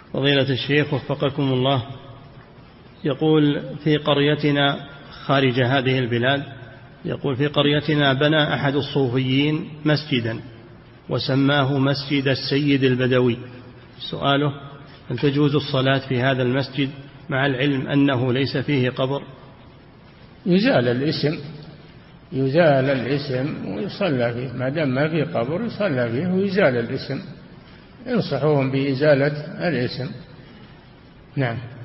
فضيلة الشيخ وفقكم الله، يقول في قريتنا خارج هذه البلاد، يقول في قريتنا بنى أحد الصوفيين مسجدا وسماه مسجد السيد البدوي. سؤاله: هل تجوز الصلاة في هذا المسجد مع العلم أنه ليس فيه قبر؟ يزال الاسم ويصلى فيه، ما دام ما فيه قبر يصلى فيه ويزال الاسم، ينصحهم بإزالة الاسم. نعم.